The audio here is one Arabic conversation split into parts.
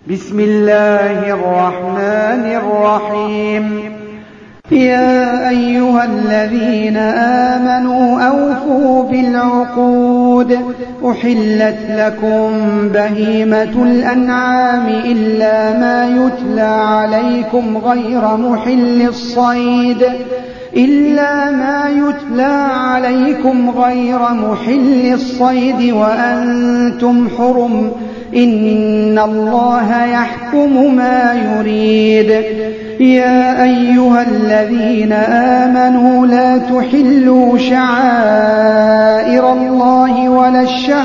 بسم الله الرحمن الرحيم. يا أيها الذين آمنوا أوفوا بالعقود. أحلت لكم بهيمة الأنعام إلا ما يتلى عليكم غير محل الصيد وأنتم حرم. إن الله يحكم ما يريد. يا أيها الذين آمنوا لا تحلوا شعائر الله ولا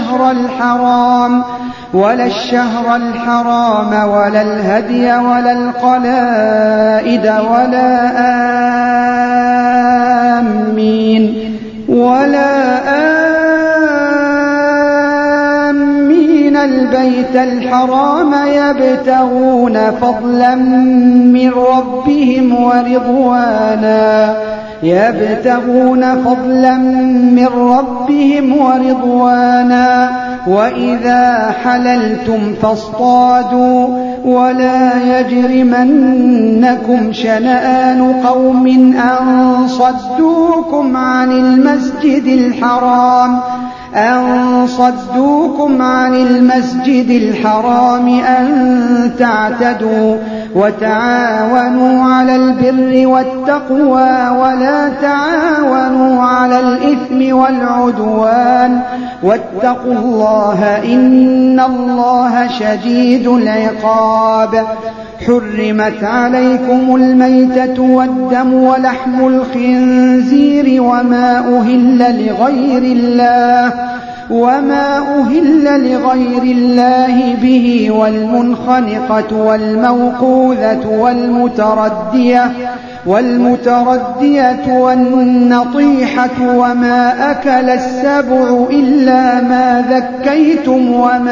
الشهر الحرام ولا الهدي ولا القلائد ولا آمين البيت الحرام يبتغون فضلا من ربهم ورضوانا وإذا حللتم فاصطادوا ولا يجرمنكم شنآن قوم أن صدوكم عن المسجد الحرام أن تعتدوا وتعاونوا على البر والتقوى ولا تعاونوا على الإثم والعدوان واتقوا الله إن الله شديد العقاب. حرمت عليكم الميتة والدم ولحم الخنزير وما أهل لغير الله به والمنخنقة والموقوذة والمتردية والنطيحة وما أكل السبع إلا ما ذكيتم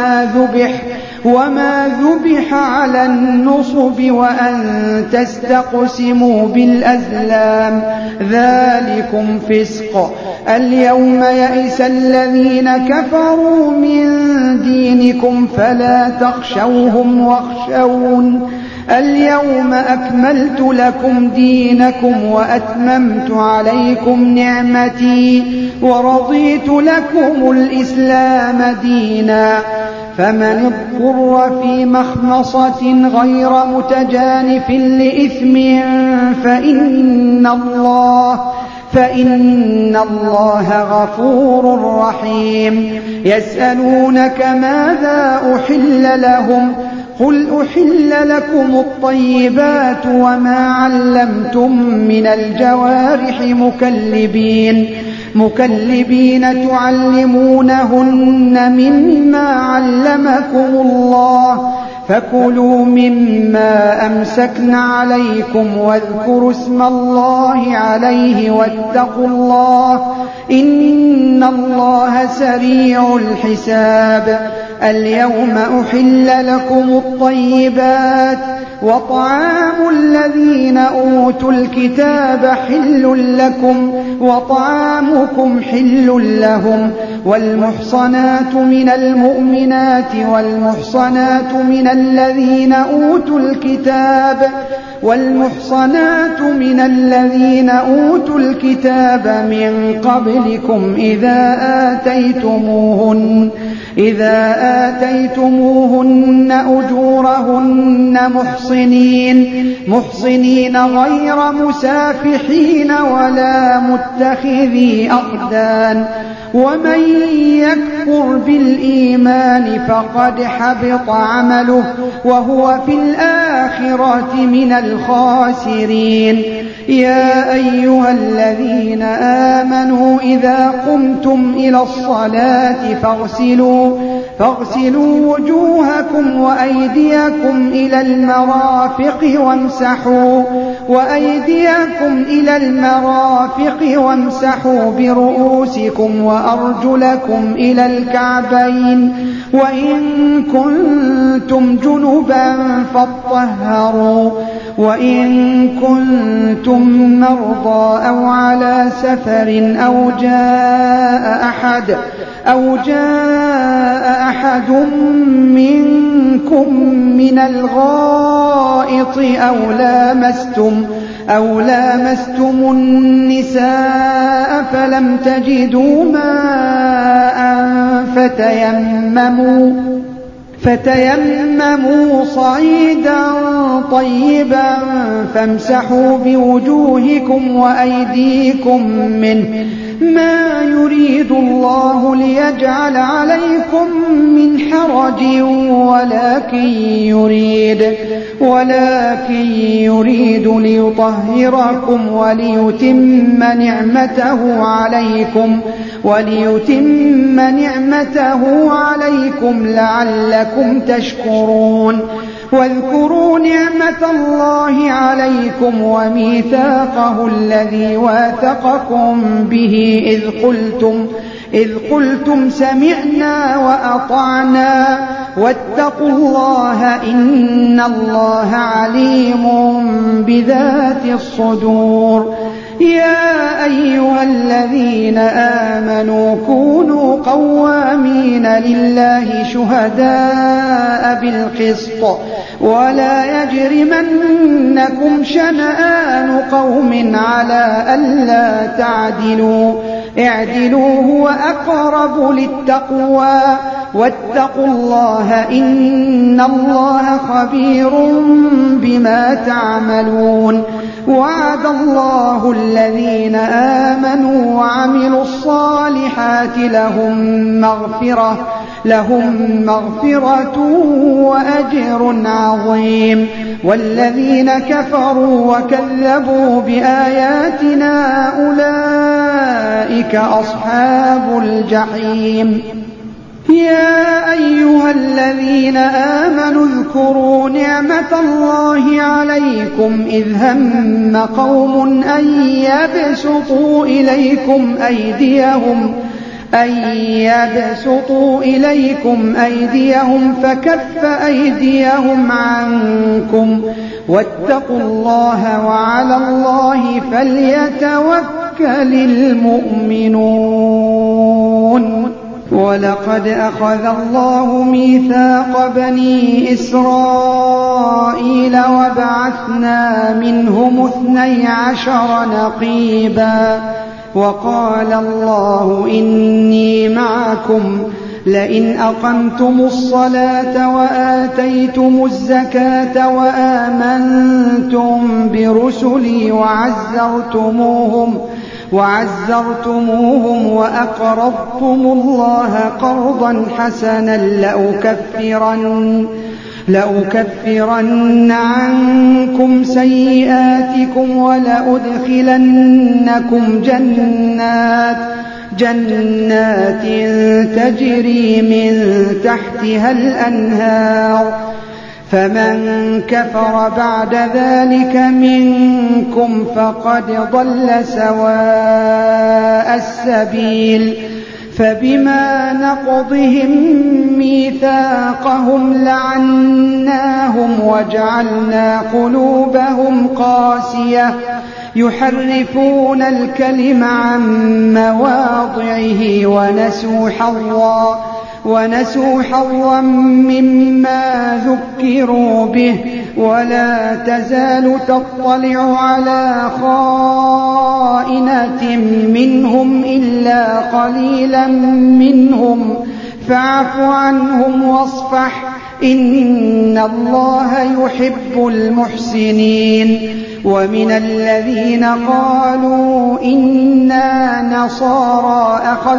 وما ذبح على النصب وأن تستقسموا بالأزلام ذلكم فسق. اليوم يئس الذين كفروا من دينكم فلا تخشوهم واخشون. اليوم أكملت لكم دينكم وأتممت عليكم نعمتي ورضيت لكم الإسلام دينا. فمن اضطر في مخمصة غير متجانف لإثم فإن الله غفور رحيم. يسألونك ماذا أحل لهم قل أحل لكم الطيبات وما علمتم من الجوارح مكلبين تعلمونهن مما علمكم الله فكلوا مما أمسكن عليكم واذكروا اسم الله عليه واتقوا الله إن الله سريع الحساب. اليوم أحل لكم الطيبات وطعام الذين أوتوا الكتاب حل لكم وطعامكم حل لهم والمحصنات من المؤمنات والمحصنات من الذين أوتوا الكتاب من قبلكم إذا آتيتموهن أجورهن محصنين غير مسافحين ولا متخذي أخدان. ومن يكفر بالإيمان فقد حبط عمله وهو في الآخرة من الخاسرين. يا أيها الذين آمنوا إذا قمتم إلى الصلاة فاغسلوا وجوهكم وأيديكم إلى المرافق وامسحوا برؤوسكم وأرجلكم إلى الكعبين وإن كنتم جنبا فاطهروا وإن كنتم مرضى أو على سفر أو جاء أحد منكم من الغائط أو لامستم النساء فلم تجدوا ماء فتيمموا صعيدا طيبا فامسحوا بوجوهكم وأيديكم منه ما يريد الله ليجعل عليكم من حرج ولكن يريد ليطهركم وليتم نعمته عليكم لعلكم تشكرون. واذكروا نعمة الله عليكم وميثاقه الذي واثقكم به إذ قلتم سمعنا وأطعنا واتقوا الله إن الله عليم بذات الصدور. يا أيها الذين آمنوا كونوا قوامين لله شهداء بالقسط ولا يجرمنكم شنآن قوم على ألا تعدلوا اعدلوا هو أقرب للتقوى واتقوا الله إن الله خبير بما تعملون. وعد الله الذين آمنوا وعملوا الصالحات لهم مغفرة وأجر عظيم. والذين كفروا وكذبوا بآياتنا أولئك أصحاب الجحيم. يا أيها الذين آمنوا اذكروا نعمة الله عليكم إذ هم قوم أن يبسطوا إليكم أيديهم فكف أيديهم عنكم واتقوا الله وعلى الله فليتوكل المؤمنون. ولقد أخذ الله ميثاق بني إسرائيل وبعثنا منهم 12 نقيبا وقال الله إني معكم لئن أقمتم الصلاة وآتيتم الزكاة وآمنتم برسلي وعزرتموهم وأقرضتم الله قرضا حسنا لأكفرن عنكم سيئاتكم ولأدخلنكم جنات تجري من تحتها الأنهار فمن كفر بعد ذلك منكم فقد ضل سواء السبيل. فبما نقضهم ميثاقهم لعناهم وجعلنا قلوبهم قاسية يحرفون الكلم عن مواضعه ونسوا حظا مما ذكروا به ولا تزال تطلع على خائنة منهم إلا قليلا منهم فاعف عنهم واصفح إن الله يحب المحسنين. ومن الذين قالوا إنا نصارى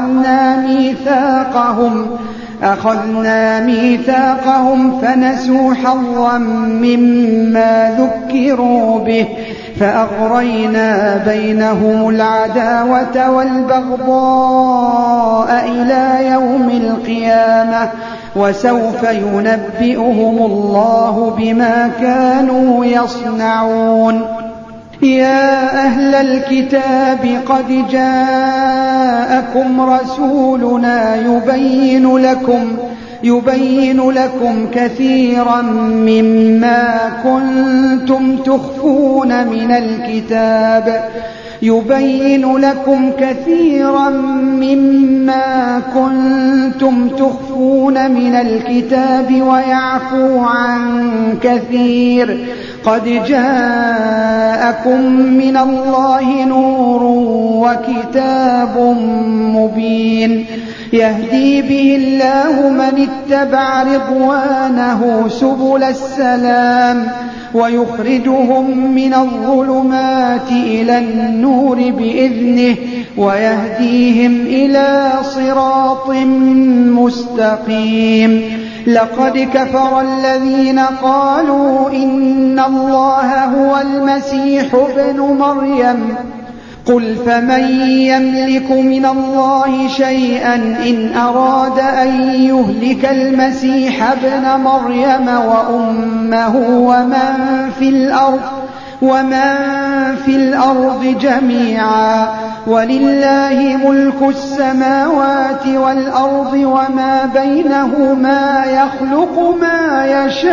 أخذنا ميثاقهم فنسوا حظا مما ذكروا به فأغرينا بينهم العداوة والبغضاء إلى يوم القيامة وسوف ينبئهم الله بما كانوا يصنعون. يا أهل الكتاب قد جاءكم رسولنا يبين لكم كثيرا مما كنتم تخفون من الكتاب يبين لكم كثيرا مما كنتم تخفون من الكتاب ويعفو عن كثير. قد جاءكم من الله نور وكتاب مبين يهدي به الله من اتبع رضوانه سبل السلام ويخرجهم من الظلمات إلى النور بإذنه ويهديهم إلى صراط مستقيم. لقد كفر الذين قالوا إن الله هو المسيح ابن مريم قل فمن يملك من الله شيئا إن أراد أن يهلك المسيح ابن مريم وأمه ومن في الأرض جميعا ولله ملك السماوات والأرض وما بينهما يخلق ما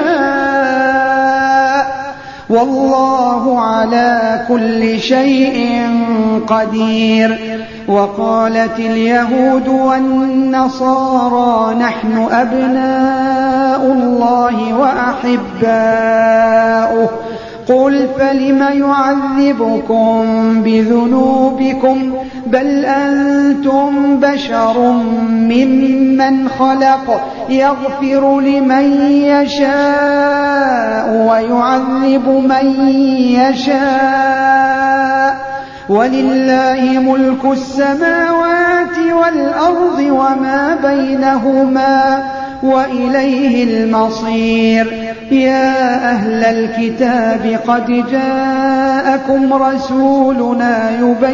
يشاء والله على كل شيء قدير. وقالت اليهود والنصارى نحن أبناء الله وأحباؤه قل فلم يعذبكم بذنوبكم بل أنتم بشر ممن خلق يغفر لمن يشاء ويعذب من يشاء ولله ملك السماوات والأرض وما بينهما وإليه المصير. يا أهل الكتاب قد جاءكم رسولنا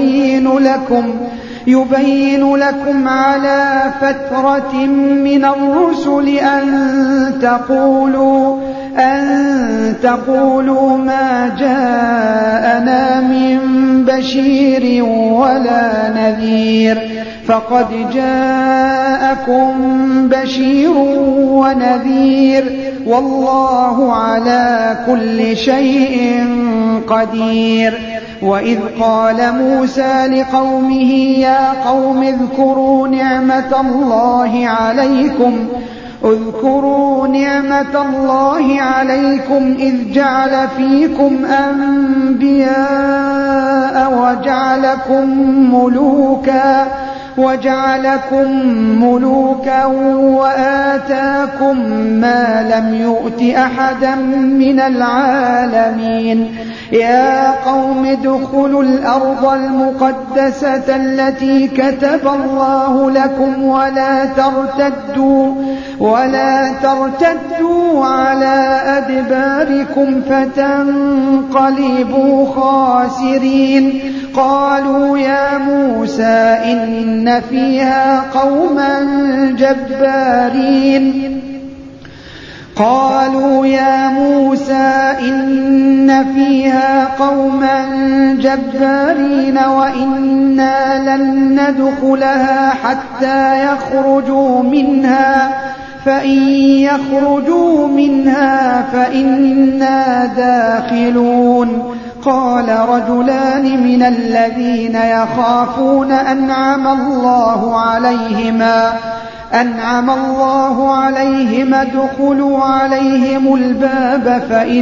يبين لكم على فترة من الرسل أن تقولوا ما جاءنا من بشير ولا نذير فقد جاءكم بشير ونذير والله على كل شيء قدير. وإذ قال موسى لقومه يا قوم اذكروا نعمة الله عليكم إذ جعل فيكم أنبياء وجعلكم ملوكا وآتاكم ما لم يؤت أحدا من العالمين. يا قوم ادخلوا الأرض المقدسة التي كتب الله لكم ولا ترتدوا على أدباركم فتنقلبوا خاسرين. قالوا يا موسى إن فيها قوما جبارين وإنا لن ندخلها حتى يخرجوا منها فإن يخرجوا منها فإنا داخلون. قال رجلان من الذين يخافون أنعم الله عليهم ادخلوا عليهم الباب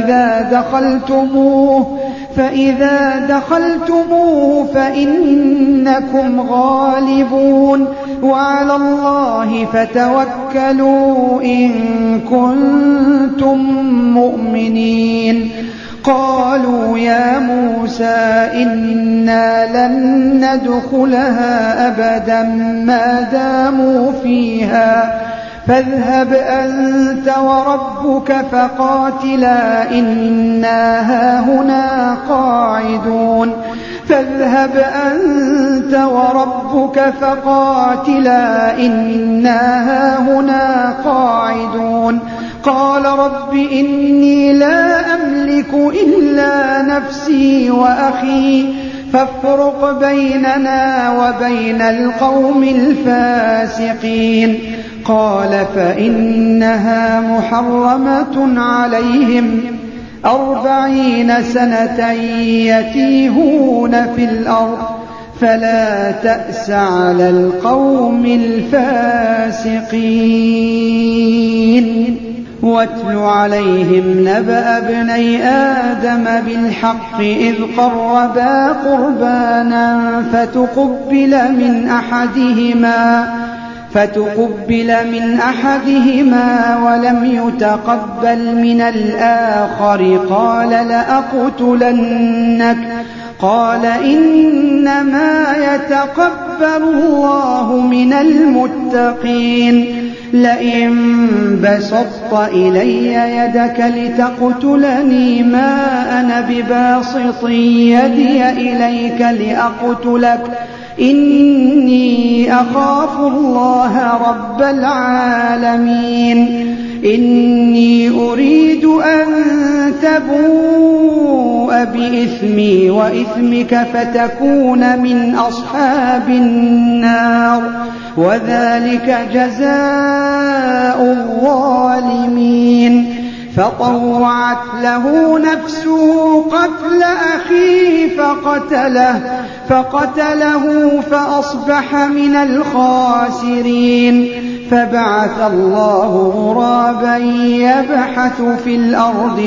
فإذا دخلتموه فإنكم غالبون وعلى الله فتوكلوا إن كنتم مؤمنين. قالوا يا موسى إنا لن ندخلها أبدا ما داموا فيها فاذهب أنت وربك فقاتلا إنا هاهنا قاعدون. قال رب إني لا أملك إلا نفسي وأخي فافرق بيننا وبين القوم الفاسقين. قال فإنها محرمة 40 سنة يتيهون في الأرض فلا تأس على القوم الفاسقين. واتل عليهم نبأ ابني آدم بالحق إذ قربا قربانا فتقبل من أحدهما ولم يتقبل من الآخر قال لأقتلنك قال إنما يتقبل الله من المتقين. لئن بسطت إلي يدك لتقتلني ما أنا بباسط يدي إليك لأقتلك إني أخاف الله رب العالمين. إني أريد أن تبوء بإثمي وإثمك فتكون من أصحاب النار وذلك جزاء الظالمين. فطوعت له نفسه قتل أخيه فقتله فأصبح من الخاسرين. فبعث الله غرابا يبحث في الأرض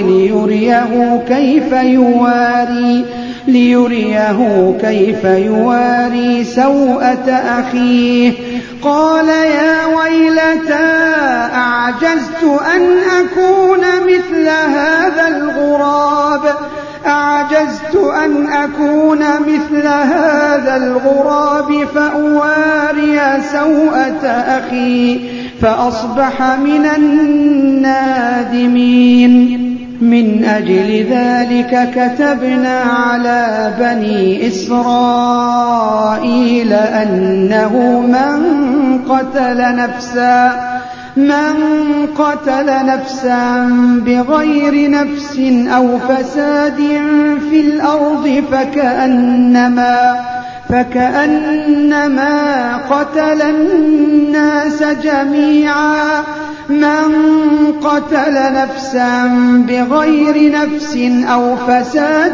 ليريه كيف يواري سوءة أخيه. قال يا ويلتى أعجزت أن أكون مثل هذا الغراب فأواري سوءة أخي فأصبح من النادمين. من أجل ذلك كتبنا على بني إسرائيل أنه من قتل نفسا بغير نفس أو فساد في الأرض فكأنما قتل الناس جميعا. من قتل نفسا بغير نفس أو فساد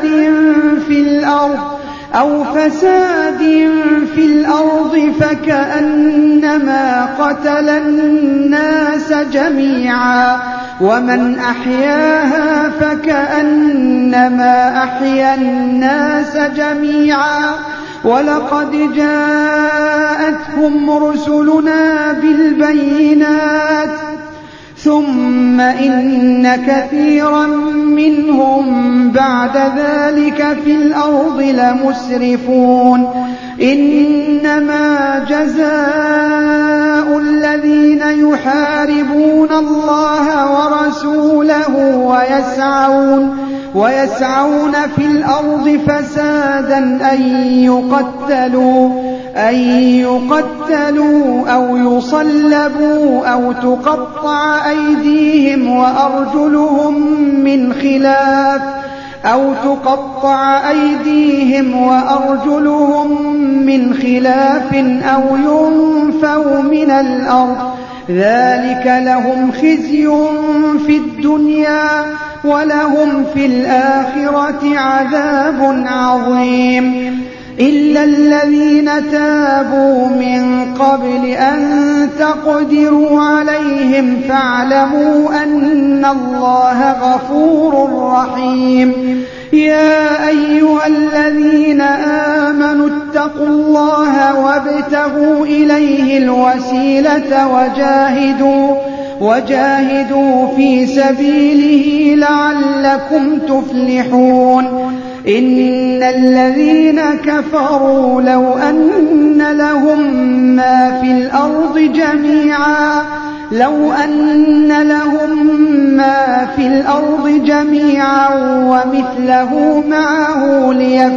في الأرض فكأنما قتل الناس جميعا. ومن أحياها فكأنما أحيا الناس جميعا. ولقد جاءتهم رسلنا بالبينات ثم إن كثيرا منهم بعد ذلك في الأرض لمسرفون. إنما جزاء الذين يحاربون الله ورسوله ويسعون في الأرض فسادا أن يقتلوا أو يصلبوا أو تقطع أيديهم وأرجلهم من خلاف أو ينفوا من الأرض. ذلك لهم خزي في الدنيا ولهم في الآخرة عذاب عظيم. إلا الذين تابوا من قبل أن تقدروا عليهم فاعلموا أن الله غفور رحيم. يا أيها الذين آمنوا اتقوا الله وابتغوا إليه الوسيلة وجاهدوا في سبيله لعلكم تفلحون. إن الذين كفروا لو أن لهم ما في الأرض جميعا ومثله معه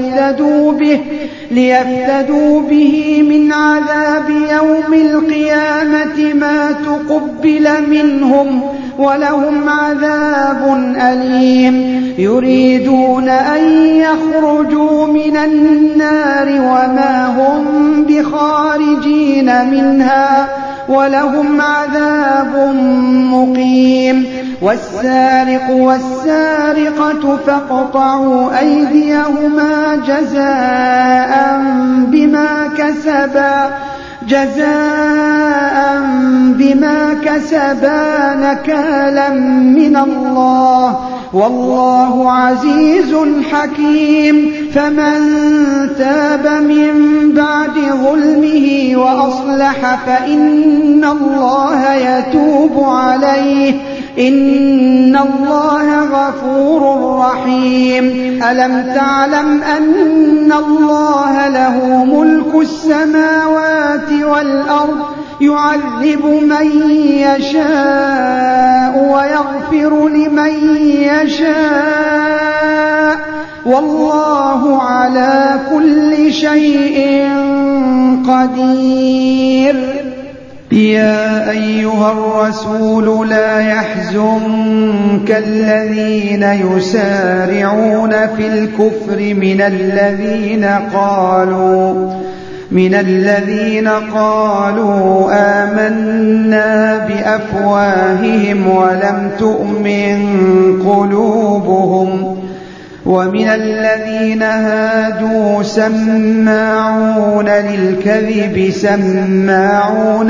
ليفتدوا به من عذاب يوم القيامة ما تقبل منهم ولهم عذاب أليم. يريدون أن يخرجوا من النار وما هم بخارجين منها ولهم عذاب مقيم. والسارق والسارقة فاقطعوا أيديهما جزاء بما كسبا نكالا من الله، والله عزيز حكيم. فمن تاب من بعد ظلمه وأصلح فإن الله يتوب عليه، إن الله غفور رحيم. ألم تعلم أن الله له ملك السماوات والأرض، يعذب من يشاء ويغفر لمن يشاء، والله على كل شيء قدير. يا أيها الرسول لا يحزنك الذين يسارعون في الكفر من الذين قالوا آمنا بأفواههم ولم تؤمن قلوبهم، ومن الذين هادوا سماعون للكذب سماعون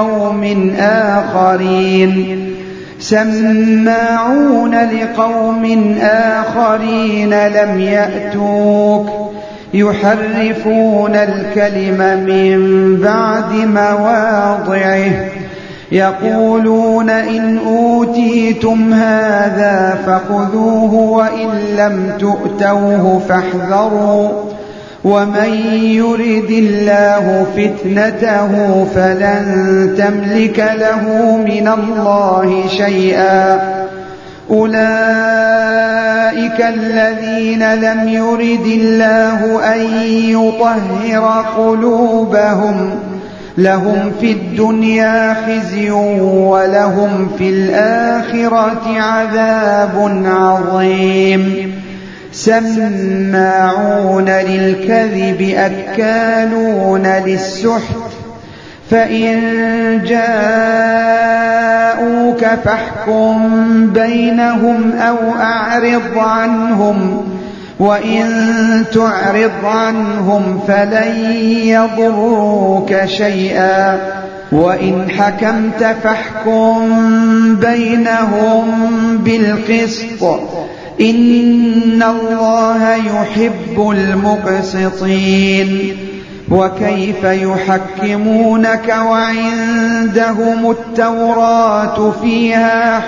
لقوم آخرين لم يأتوك، يحرفون الكلم من بعد مواضعه، يقولون إن أوتيتم هذا فخذوه وإن لم تؤتوه فاحذروا، ومن يرد الله فتنته فلن تملك له من الله شيئا. أولئك الذين لم يرد الله أن يطهر قلوبهم، لهم في الدنيا خزي ولهم في الآخرة عذاب عظيم. سماعون للكذب أكالون للسحت، فإن جاءوك فاحكم بينهم أو أعرض عنهم، وإن تعرض عنهم فلن يضروك شيئا، وإن حكمت فاحكم بينهم بالقسط، إن الله يحب المقسطين. وكيف يحكمونك وعندهم التوراة فيها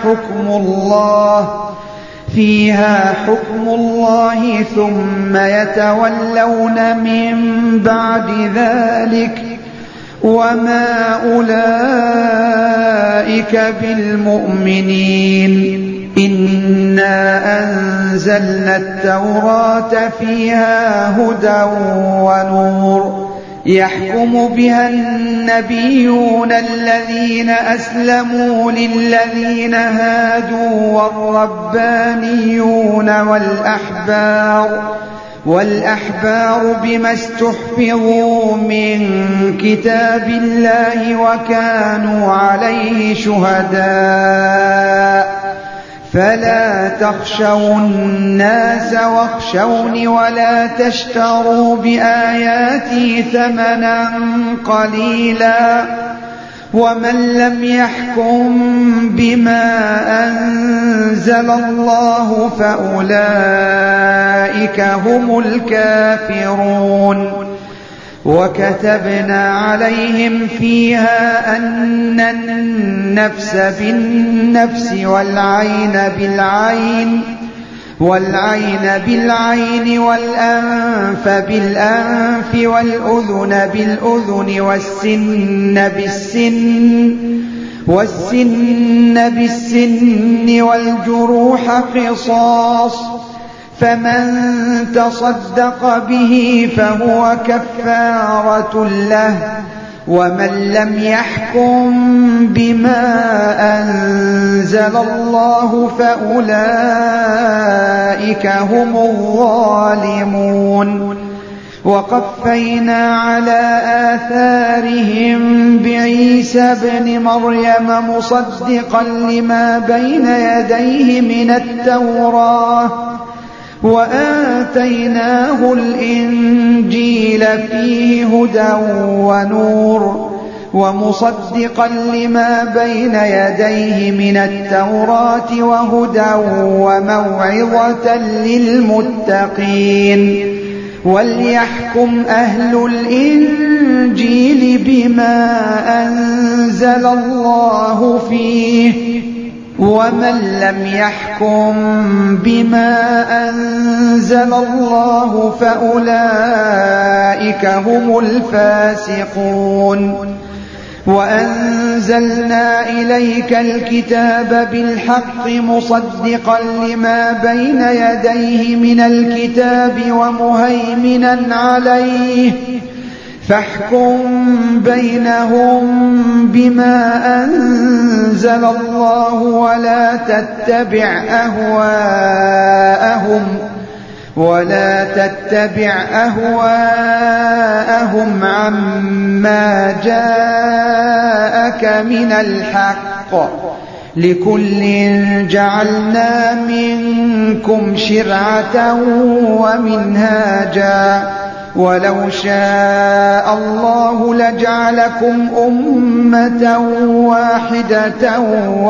حكم الله ثم يتولون من بعد ذلك، وما أولئك بالمؤمنين. إنا أنزلنا التوراة فيها هدى ونور، يحكم بها النبيون الذين أسلموا للذين هادوا والربانيون والأحبار بما استحفظوا من كتاب الله وكانوا عليه شهداء. فلا تخشوا الناس واخشوني ولا تشتروا بآياتي ثمنا قليلا، ومن لم يحكم بما أنزل الله فأولئك هم الكافرون. وكتبنا عليهم فيها أن النفس بالنفس والعين بالعين والأنف بالأنف والأذن بالأذن والسن بالسن والجروح قصاص، فمن تصدق به فهو كفارة له، ومن لم يحكم بما أنزل الله فأولئك هم الظالمون. وقفينا على آثارهم بعيسى ابن مريم مصدقا لما بين يديه من التوراة وآتيناه الإنجيل فيه هدى ونور ومصدقا لما بين يديه من التوراة وهدى وموعظة للمتقين وليحكم أهل الإنجيل بما أنزل الله فيه ومن لم يحكم بما أنزل الله فأولئك هم الفاسقون وأنزلنا إليك الكتاب بالحق مصدقا لما بين يديه من الكتاب ومهيمنا عليه فاحكم بينهم بما أنزل الله ولا تتبع أهواءهم عما جاءك من الحق لكل جعلنا منكم شرعة ومنهاجا ولو شاء الله لجعلكم أمة واحدة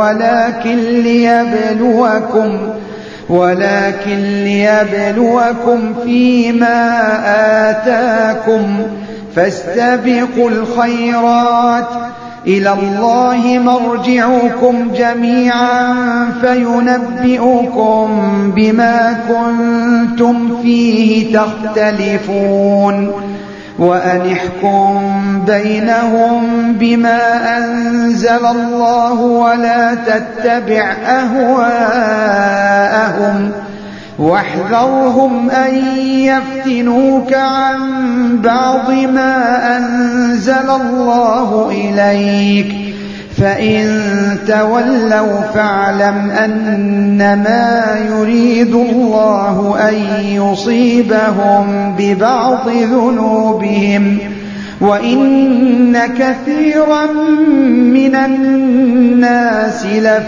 ولكن ليبلوكم فيما آتاكم فاستبقوا الخيرات إلى الله مرجعكم جميعا فينبئكم بما كنتم فيه تختلفون وأن احكم بينهم بما أنزل الله ولا تتبع أهواءهم واحذرهم أن يفتنوك عن بعض ما أنزل الله إليك فإن تولوا فاعلم أنما يريد الله أن يصيبهم ببعض ذنوبهم وإن كثيرا من الناس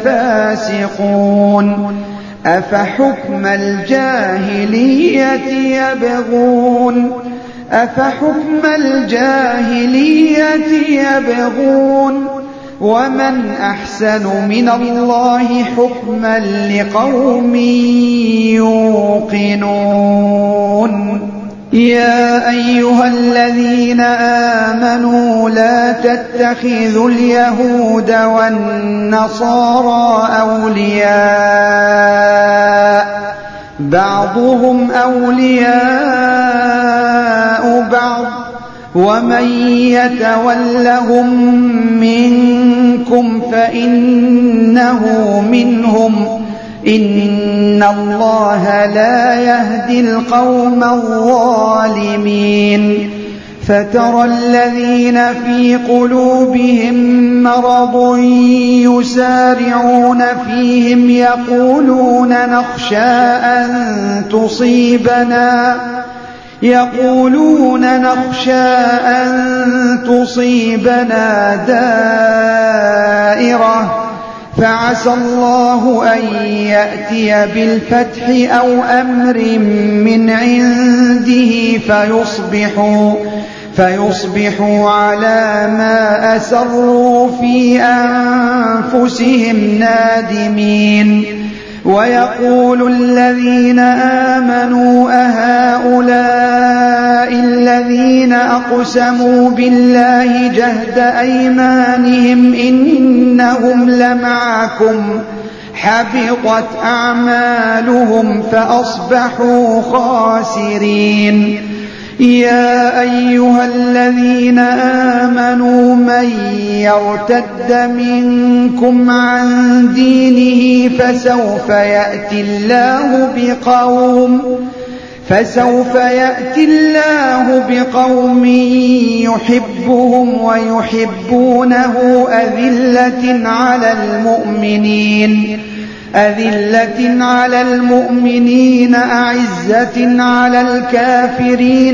لفاسقون أفحكم الجاهلية يبغون ومن أحسن من الله حكما لقوم يوقنون يا أيها الذين آمنوا لا تتخذوا اليهود والنصارى أولياء بعضهم أولياء بعض ومن يتولهم منكم فإنه منهم إن الله لا يهدي القوم الظالمين فترى الذين في قلوبهم مرض يسارعون فيهم يقولون نخشى أن تصيبنا دائرة فعسى الله أن يأتي بالفتح أو أمر من عنده فيصبحوا على ما أسروا في أنفسهم نادمين ويقول الذين آمنوا أهؤلاء الذين أقسموا بالله جهد أيمانهم إنهم لمعكم حبطت أعمالهم فأصبحوا خاسرين يا أيها الذين آمنوا من يرتد منكم عن دينه فسوف يأتي الله بقوم يحبهم ويحبونه أذلة على المؤمنين أعزة على الكافرين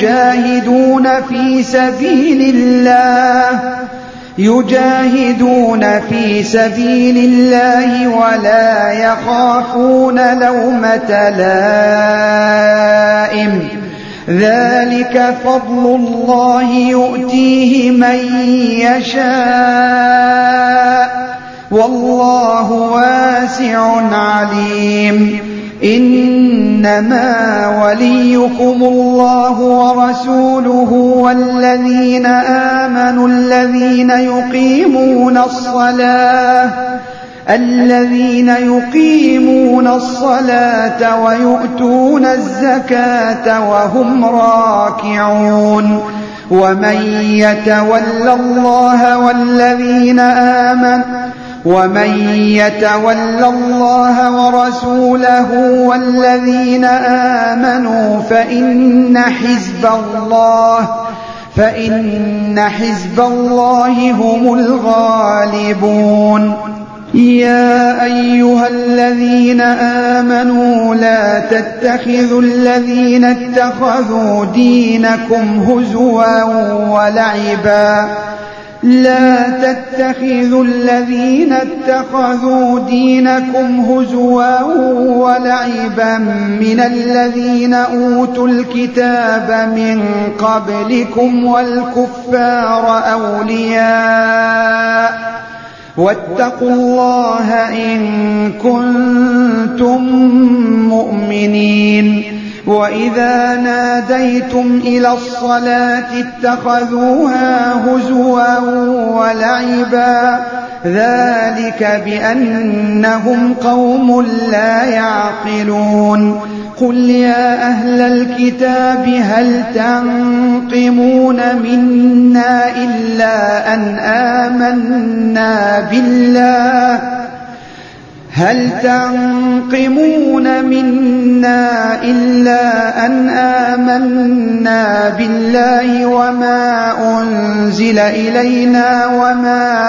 يجاهدون في سبيل الله ولا يخافون لومة لائم ذلك فضل الله يؤتيه من يشاء والله واسع عليم إنما وليكم الله ورسوله والذين آمنوا الذين يقيمون الصلاة ويؤتون الزكاة وهم راكعون ومن يتول الله ورسوله والذين آمنوا فإن حزب الله هم الغالبون يا أيها الذين آمنوا لا تتخذوا الذين اتخذوا دينكم هزوا ولعبا من الذين أوتوا الكتاب من قبلكم والكفار أولياء واتقوا الله إن كنتم مؤمنين وإذا ناديتم إلى الصلاة اتخذوها هزوا ولعبا ذلك بأنهم قوم لا يعقلون قل يا أهل الكتاب هل تنقمون منا إلا أن آمنا بالله وما أنزل إلينا وما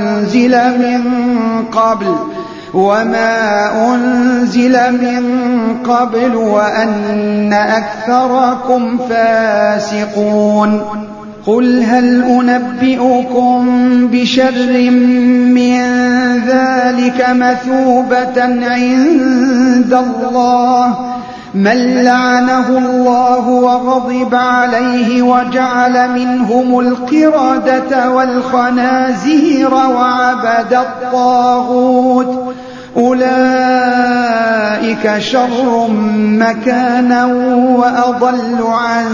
أنزل من قبل وأن أكثركم فاسقون قل هل أنبئكم بشر من ذلك مثوبة عند الله من لعنه الله وغضب عليه وجعل منهم القردة والخنازير وعبد الطاغوت أولئك شر مكانا وأضل عن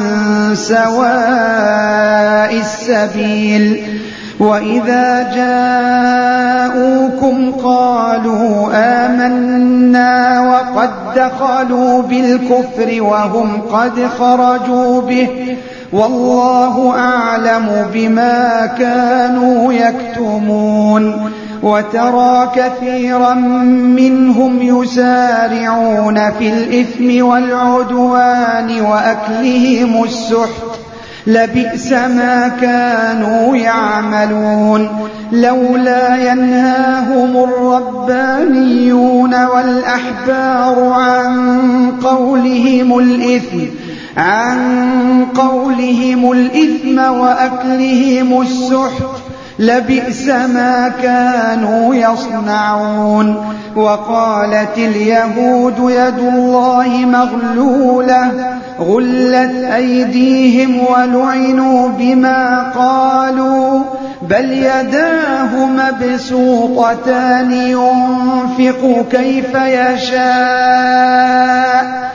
سواء السبيل وإذا جاءوكم قالوا آمنا وقد دخلوا بالكفر وهم قد خرجوا به والله أعلم بما كانوا يكتمون وترى كثيرا منهم يسارعون في الإثم والعدوان وأكلهم السحت لبئس ما كانوا يعملون لولا ينهاهم الربانيون والأحبار عن قولهم الإثم وأكلهم السحت لبئس ما كانوا يصنعون وقالت اليهود يد الله مغلولة غلت أيديهم ولعنوا بما قالوا بل يداه مبسوطتان ينفق كيف يشاء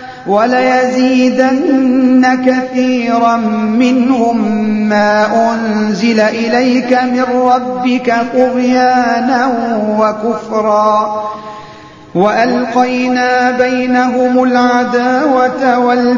وليزيدن كثيرا منهم ما أنزل إليك من ربك طغيانا وكفرا وألقينا بينهم العداوة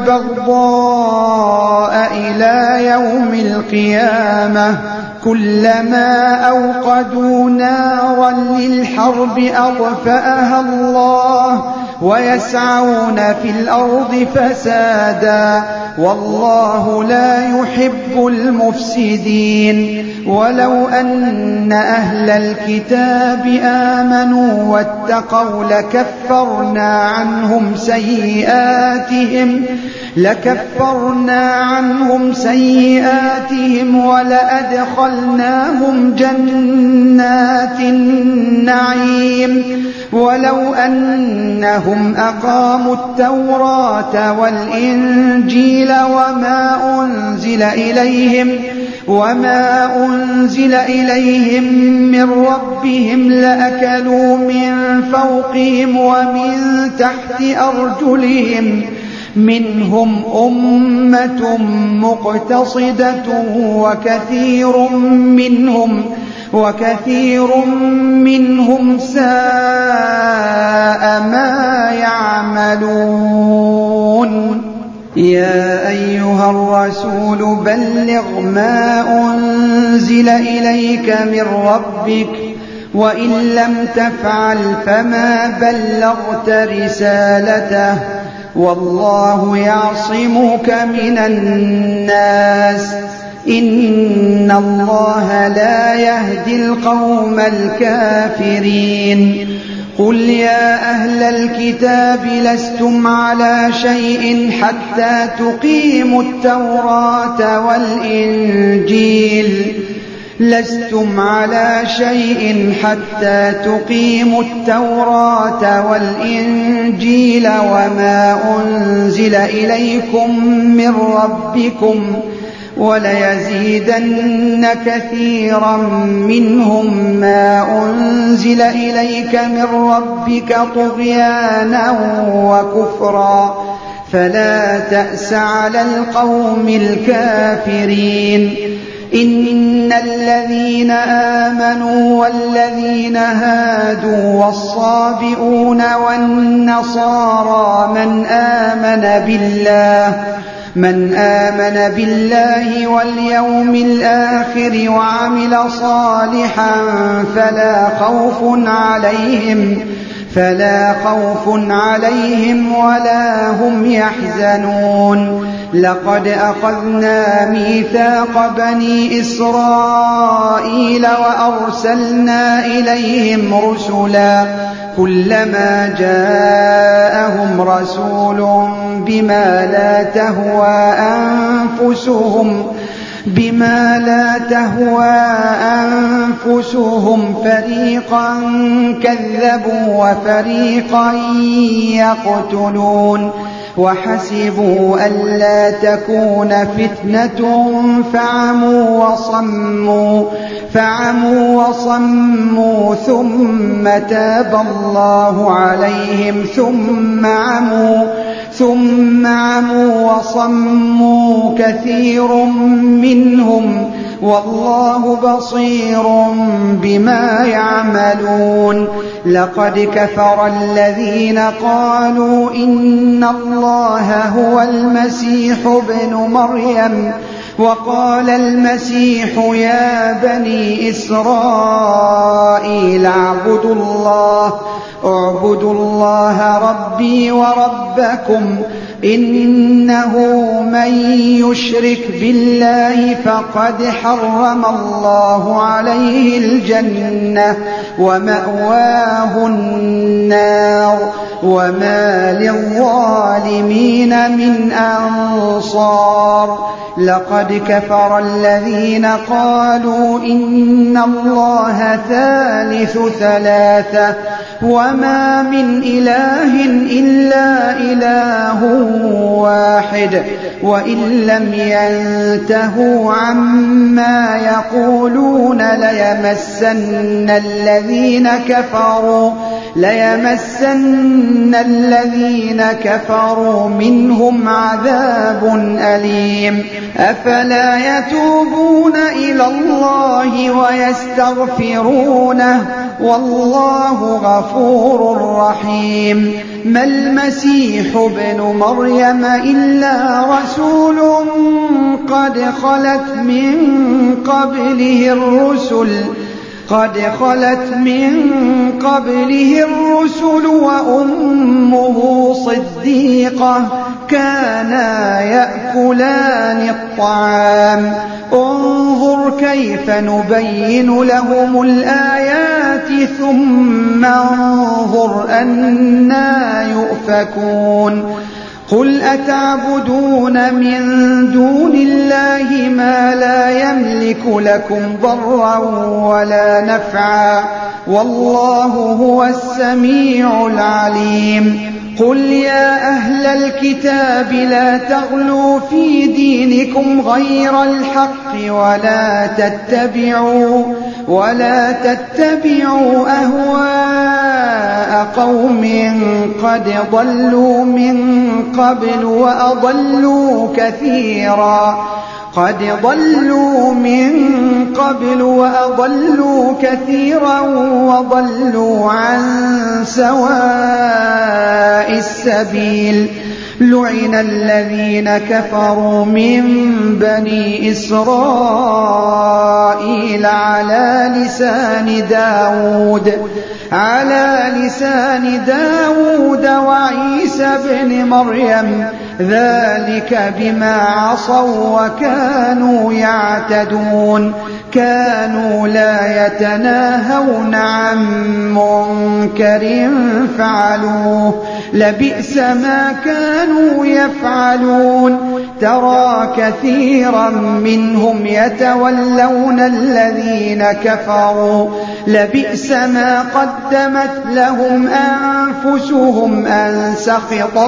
والبغضاء إلى يوم القيامة كلما أوقدوا نارا للحرب أطفأها الله ويسعون في الأرض فسادا والله لا يحب المفسدين ولو أن أهل الكتاب آمنوا واتقوا لكفرنا عنهم سيئاتهم ولأدخلناهم جنات النعيم ولو أنهم أقاموا التوراة والإنجيل وما أنزل إليهم من ربهم لأكلوا من فوقهم ومن تحت أرجلهم منهم أمة مقتصدة وكثير منهم ساء ما يعملون. يا أيها الرسول بلغ ما أنزل إليك من ربك وإن لم تفعل فما بلغت رسالته والله يعصمك من الناس إن الله لا يهدي القوم الكافرين. قل يا أهل الكتاب لستم على شيء حتى تقيموا التوراة والإنجيل وما أنزل إليكم من ربكم وليزيدن كثيرا منهم ما أنزل إليك من ربك طغيانا وكفرا فلا تأس على القوم الكافرين. إن الذين آمنوا والذين هادوا والصابئون والنصارى من آمن بالله واليوم الآخر وعمل صالحا فلا خوف عليهم ولا هم يحزنون. لقد أخذنا ميثاق بني إسرائيل وأرسلنا إليهم رسلا كلما جاءهم رسول بما لا تهوى أنفسهم فريقا كذبوا وفريقا يقتلون وحسبوا ألا تكون فتنة فعموا وصموا ثم تاب الله عليهم ثم عموا وصموا كثير منهم والله بصير بما يعملون. لقد كفر الذين قالوا إن الله هو المسيح ابن مريم وقال المسيح يا بني إسرائيل اعبدوا الله ربي وربكم إنه من يشرك بالله فقد حرم الله عليه الجنة ومأواه النار وما للظالمين من أنصار. لقد كفر الذين قالوا إن الله ثالث ثلاثة وما من إله إلا إله واحد وإن لم ينتهوا عما يقولون ليمسن الذين كفروا منهم عذاب أليم. أفلا يتوبون إلى الله ويستغفرونه والله غفور رحيم. ما المسيح ابن مريم إلا رسول قد خلت من قبله الرسل وأمه صديقة كانا يأكلان الطعام انظر كيف نبين لهم الآيات ثم انظر أنى يؤفكون قل أتعبدون من دون الله ما لا يملك لكم ضرا ولا نفعا والله هو السميع العليم قل يا أهل الكتاب لا تغلوا في دينكم غير الحق ولا تتبعوا أهواء قوم قد ضلوا من قبل وأضلوا كثيرا وضلوا عن سواء السبيل لعن الذين كفروا من بني إسرائيل على لسان داود وعيسى بن مريم ذلك بما عصوا وكانوا يعتدون كانوا لا يتناهون عن منكر فعلوه لبئس ما كانوا يفعلون ترى كثيرا منهم يتولون الذين كفروا لبئس ما قدمت لهم أنفسهم أن سخط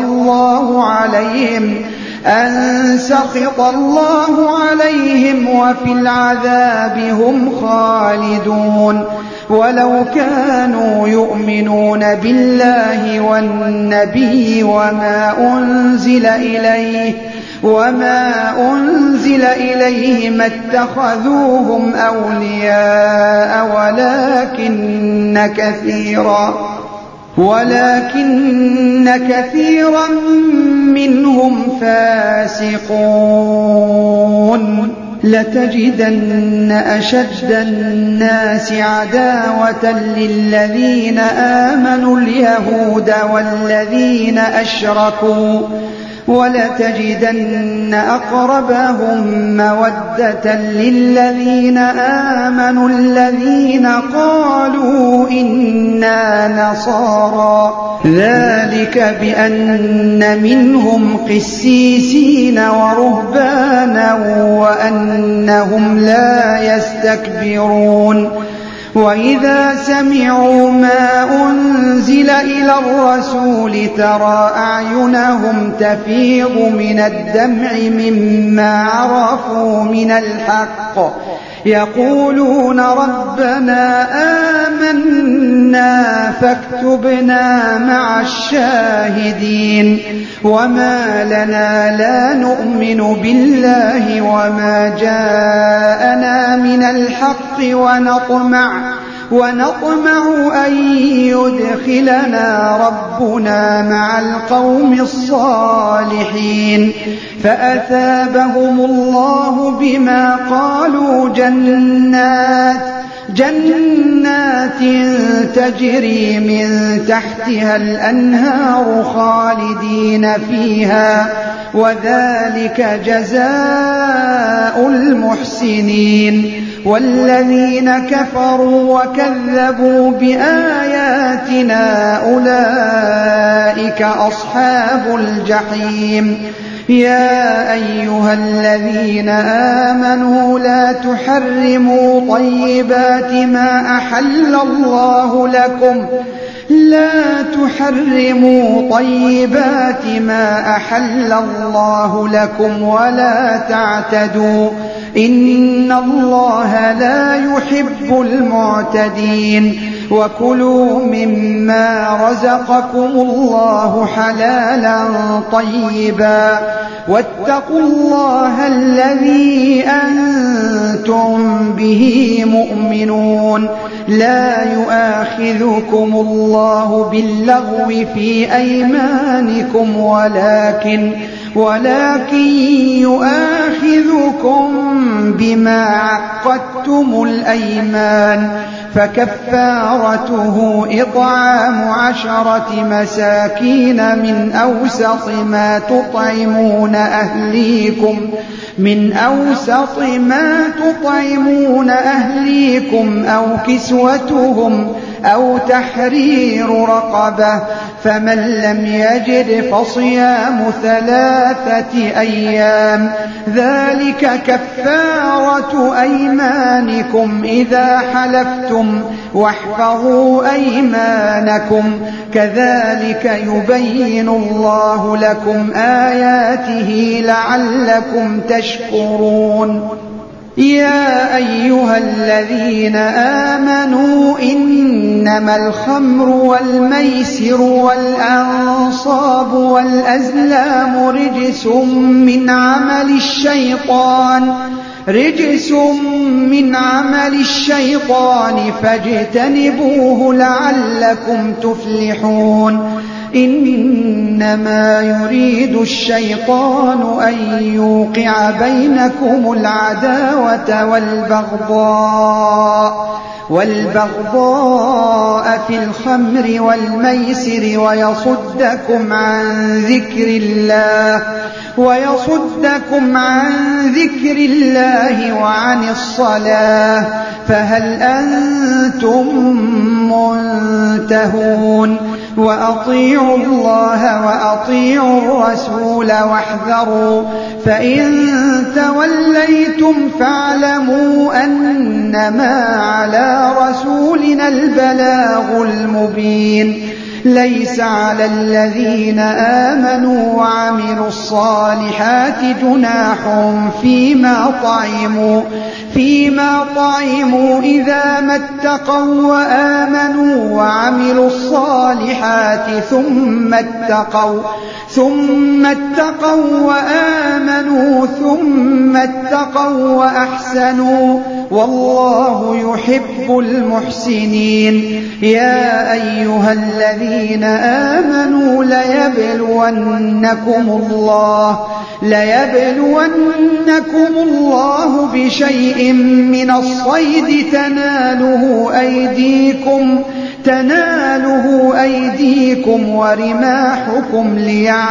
الله عليهم وفي العذاب هم خالدون ولو كانوا يؤمنون بالله والنبي وما أنزل إليه ما اتخذوهم أولياء ولكن كثيرا منهم فاسقون لتجدن أشد الناس عداوة للذين آمنوا اليهود والذين أشركوا ولتجدن أقربهم مودة للذين آمنوا الذين قالوا إنا نصارى ذلك بأن منهم قسيسين ورهبانا وأنهم لا يستكبرون وإذا سمعوا ما أنزل إلى الرسول ترى أعينهم تفيض من الدمع مما عرفوا من الحق يقولون ربنا آمنا فاكتبنا مع الشاهدين وما لنا لا نؤمن بالله وما جاءنا من الحق ونطمع أن يدخلنا ربنا مع القوم الصالحين فأثابهم الله بما قالوا جنات تجري من تحتها الأنهار خالدين فيها وذلك جزاء المحسنين والذين كفروا وكذبوا بآياتنا أولئك أصحاب الجحيم يا أيها الذين آمنوا لا تحرموا طيبات ما أحل الله لكم ولا تعتدوا إن الله لا يحب المعتدين وكلوا مما رزقكم الله حلالا طيبا واتقوا الله الذي أنتم به مؤمنون لا يؤاخذكم الله باللغو في أيمانكم ولكن يؤاخذكم بما عقدتم الأيمان فكفارته إطعام 10 مساكين من أوسط ما تطعمون أهليكم أو كسوتهم أو تحرير رقبة، فمن لم يجد فصيام 3 أيام، ذلك كفارة أيمانكم إذا حلفتم، واحفظوا أيمانكم، كذلك يبين الله لكم آياته لعلكم تشكرون. يا أيها الذين آمنوا إنما الخمر والميسر والأنصاب والأزلام رجس من عمل الشيطان فاجتنبوه لعلكم تفلحون. إنما يريد الشيطان أن يوقع بينكم العداوة والبغضاء في الخمر والميسر ويصدكم عن ذكر الله وعن الصلاة، فهل أنتم منتهون؟ وأطيعوا الله وأطيعوا الرسول واحذروا، فإن توليتم فاعلموا أنما على رسولنا البلاغ المبين. ليس على الذين آمنوا وعملوا الصالحات جناح فيما طعموا إذا ما اتقوا وآمنوا وعملوا الصالحات ثم اتقوا وآمنوا ثم اتقوا وأحسنوا، والله يحب المحسنين. يا أيها الذين آمنوا ليبلونكم الله بشيء من الصيد تناله أيديكم ورماحكم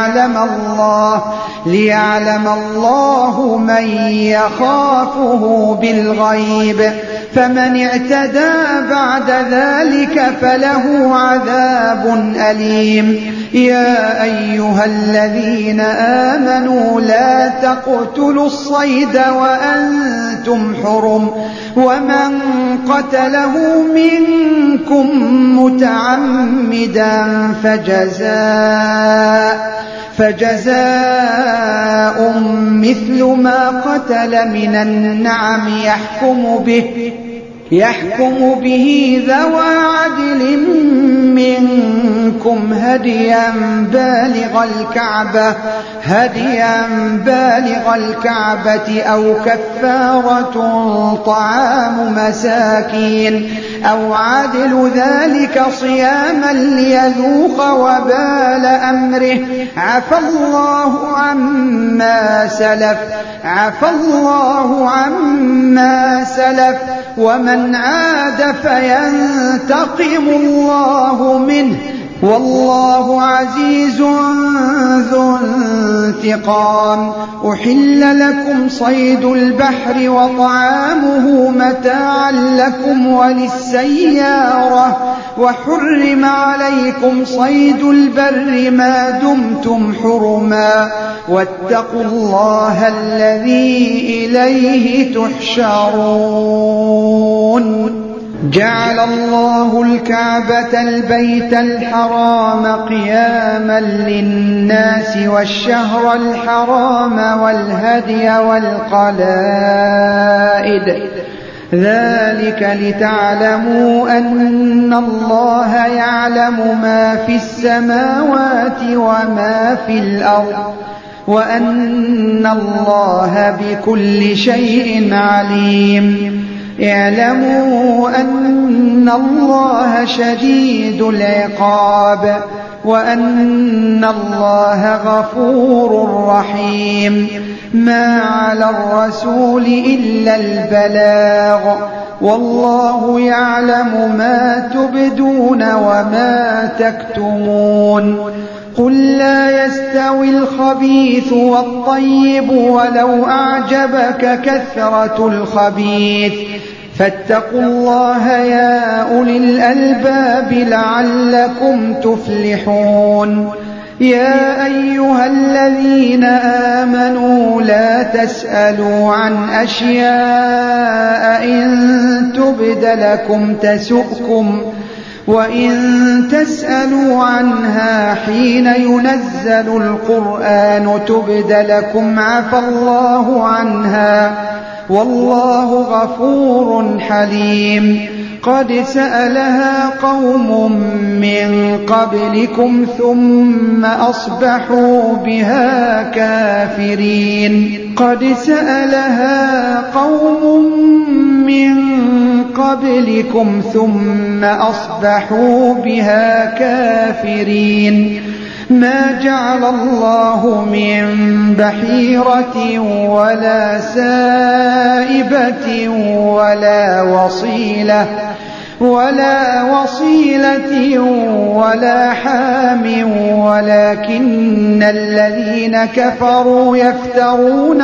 ليعلم الله من يخافه بالغيب، فمن اعتدى بعد ذلك فله عذاب أليم. يا أيها الذين آمنوا لا تقتلوا الصيد وأنتم حرم، ومن قتله منكم متعمدا فجزاء مثل ما قتل من النعم يحكم به ذوى عدل منكم هديا بالغ الكعبة أو كفارة طعام مساكين أو عدل ذلك صياما ليذوق وبال أمره. عفى الله عما سلف ومن عاد فينتقم الله منه، والله عزيز ذو انتقام. أحل لكم صيد البحر وطعامه متاعا لكم وللسيارة، وحرم عليكم صيد البر ما دمتم حرما، واتقوا الله الذي إليه تحشرون. جعل الله الكعبة البيت الحرام قياما للناس والشهر الحرام والهدي والقلائد، ذلك لتعلموا أن الله يعلم ما في السماوات وما في الأرض، وأن الله بكل شيء عليم. اعلموا أن الله شديد العقاب، وأن الله غفور رحيم. ما على الرسول إلا البلاغ، والله يعلم ما تبدون وما تكتمون قل لا يستوي الخبيث والطيب ولو أعجبك كثرة الخبيث فاتقوا الله يا أولي الألباب لعلكم تفلحون يا أيها الذين آمنوا لا تسألوا عن أشياء إن تبد لكم تسؤكم وإن تسألوا عنها حين ينزل القرآن تبد لكم عفى الله عنها والله غفور حليم قد سألها قوم من قبلكم ثم أصبحوا بها كافرين قد سألها قوم من قبلكم ثم أصبحوا بها كافرين ما جعل الله من بحيرة ولا سائبة ولا وصيلة ولا حام ولكن الذين كفروا يفترون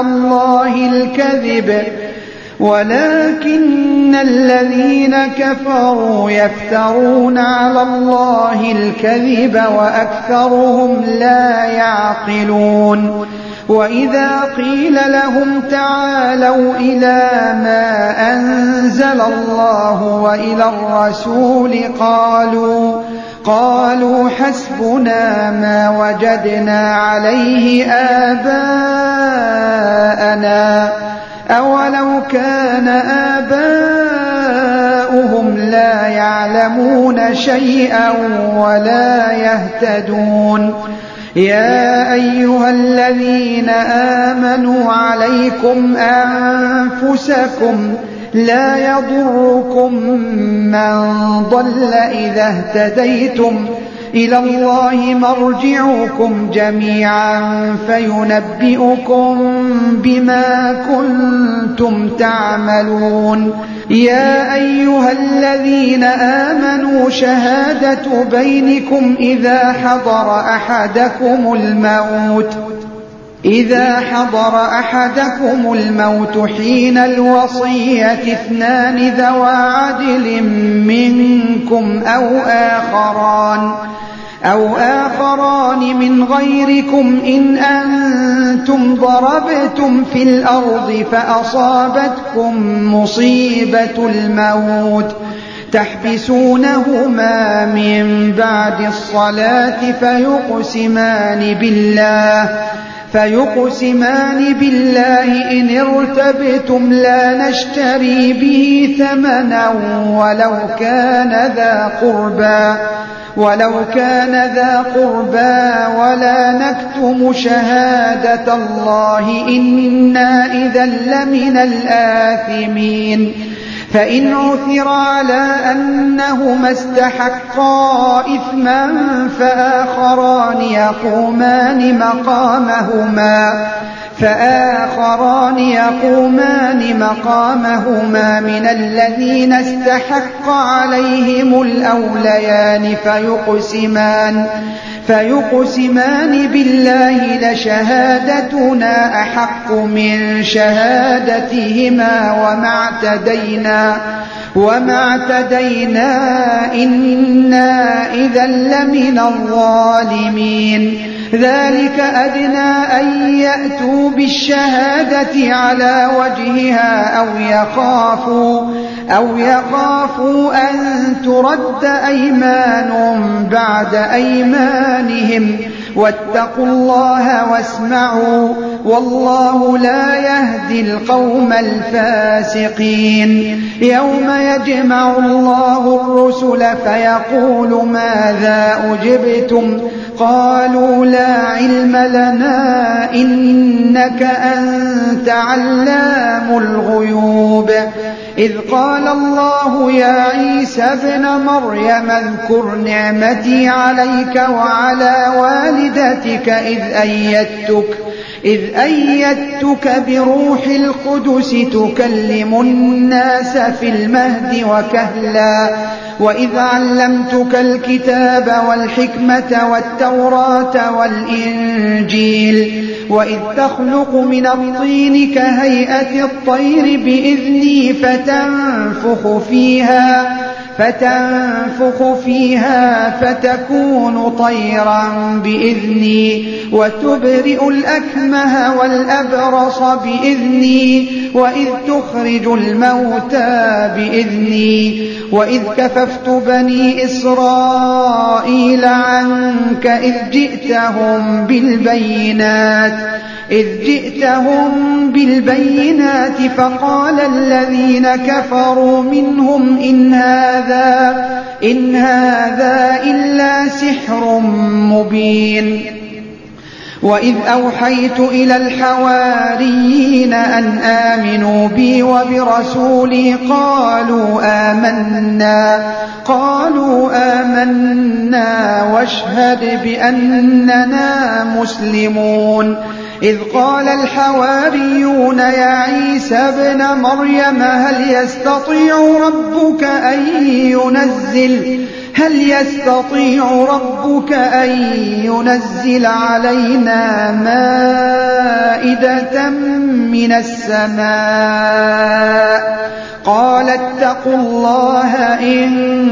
على الله الكذب وأكثرهم لا يعقلون وإذا قيل لهم تعالوا إلى ما أنزل الله وإلى الرسول قالوا حسبنا ما وجدنا عليه آباءنا أولو كان آباؤهم لا يعلمون شيئا ولا يهتدون يا أيها الذين آمنوا عليكم أنفسكم لا يضركم من ضل إذا اهتديتم إلى الله مرجعكم جميعا فينبئكم بما كنتم تعملون يا أيها الذين آمنوا شهادة بينكم إذا حضر أحدكم الموت حين الوصية 2 ذوى عدل منكم أو آخران من غيركم إن أنتم ضربتم في الأرض فأصابتكم مصيبة الموت تحبسونهما من بعد الصلاة فيقسمان بالله إن ارتبتم لا نشتري به ثمنا ولو كان ذا قربى ولا نكتم شهادة الله إنا إذا لمن الآثمين فإن عثر على أنهما استحقا إثما فآخران يقومان مقامهما من الذين استحق عليهم الأوليان فيقسمان بالله لشهادتنا أحق من شهادتهما وما اعتدينا إنا إذا لمن الظالمين ذلك أدنى أن يأتوا بالشهادة على وجهها أو يخافوا أن ترد أيمان بعد أيمانهم واتقوا الله واسمعوا والله لا يهدي القوم الفاسقين يوم يجمع الله الرسل فيقول ماذا أجبتم قالوا لا علم لنا إنك أنت علام الغيوب إذ قال الله يا عيسى ابن مريم اذكر نعمتي عليك وعلى والدتك إذ أيدتك بروح القدس تكلم الناس في المهد وكهلا وإذ علمتك الكتاب والحكمة والتوراة والإنجيل وإذ تخلق من الطين كهيئة الطير بإذني فتنفخ فيها فتكون طيرا بإذني وتبرئ الأكمه والأبرص بإذني وإذ تخرج الموتى بإذني وإذ كففت بني إسرائيل عنك إذ جئتهم بالبينات فقال الذين كفروا منهم إن هذا إلا سحر مبين وإذ أوحيت إلى الحواريين أن آمنوا بي وبرسولي قالوا آمنا واشهد بأننا مسلمون إذ قال الحواريون يا عيسى ابن مريم هل يستطيع ربك أن ينزل علينا مائدة من السماء قال اتقوا الله إن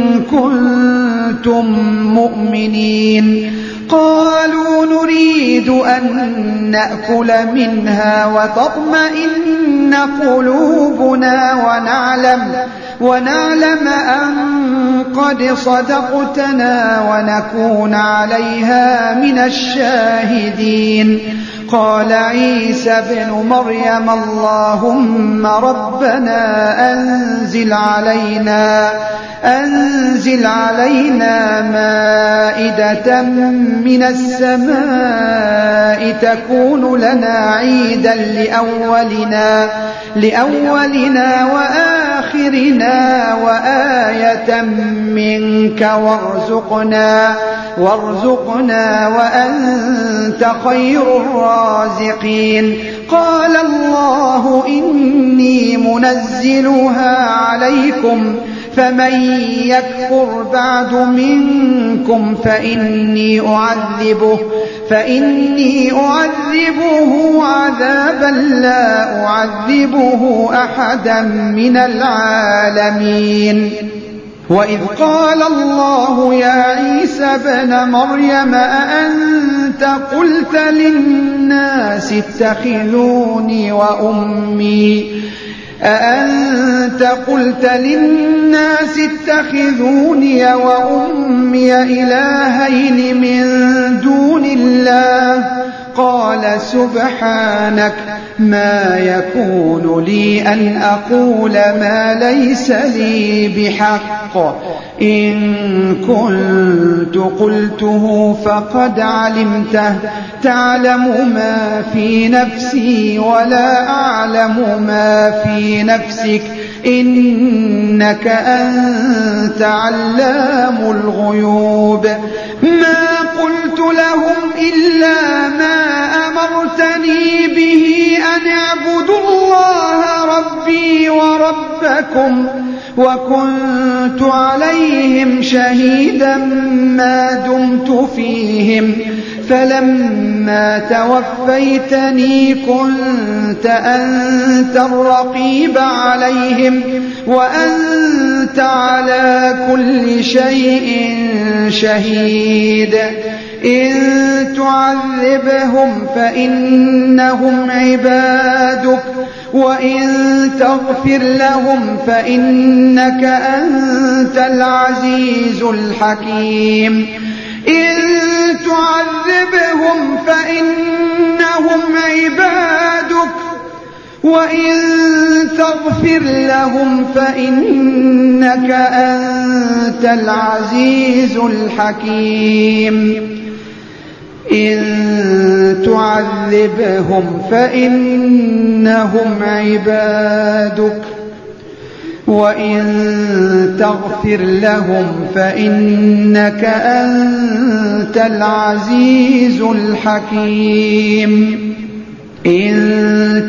كنتم مؤمنين قالوا نريد أن نأكل منها وتطمئن قلوبنا ونعلم أن قد صدقتنا ونكون عليها من الشاهدين قال عيسى ابن مريم اللهم ربنا أنزل علينا مائدة من السماء تكون لنا عيدا لأولنا وآخرنا وآية منك وارزقنا وأنت خير الرازقين قال الله إني منزلها عليكم فمن يكفر بعد منكم فإني أعذبه عذابا لا أعذبه أحدا من العالمين وإذ قال الله يا عيسى ابن مريم أأنت قلت للناس اتخذوني وأمي إلهين من دون الله قال سبحانك ما يكون لي أن أقول ما ليس لي بحق إن كنت قلته فقد علمته تعلم ما في نفسي ولا أعلم ما في نفسك إنك أنت علام الغيوب ما قلت لهم إلا ما أمرتني به أن اعبدوا الله ربي وربكم وكنت عليهم شهيدا ما دمت فيهم فلما توفيتني كنت أنت الرقيب عليهم وأنت على كل شيء شهيد إن تعذبهم فإنهم عبادك وإن تغفر لهم فإنك أنت العزيز الحكيم إن تعذبهم فإنهم عبادك وإن تغفر لهم فإنك أنت العزيز الحكيم إن تعذبهم فإنهم عبادك وإن تغفر لهم فإنك أنت العزيز الحكيم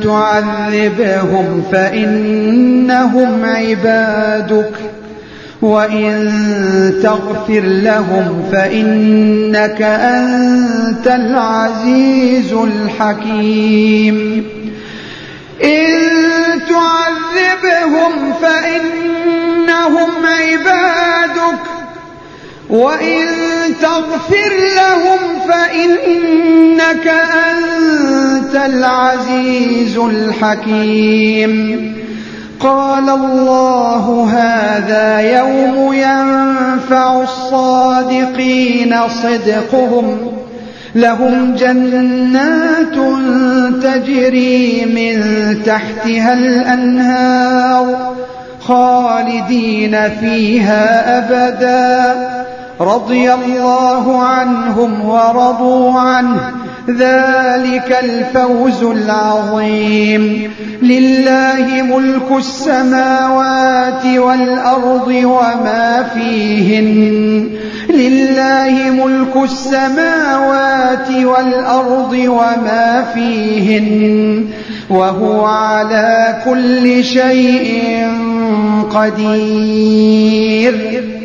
تعذبهم فإنهم عبادك وإن تغفر لهم فإنك أنت العزيز الحكيم إن تعذبهم فإنهم عبادك وإن تغفر لهم فإنك أنت العزيز الحكيم قال الله هذا يوم ينفع الصادقين صدقهم لهم جنات تجري من تحتها الأنهار خالدين فيها أبدا رضي الله عنهم ورضوا عنه ذلك الفوز العظيم لله ملك السماوات والأرض وما فيهن لله ملك السماوات والأرض وما فيهن وهو على كل شيء قدير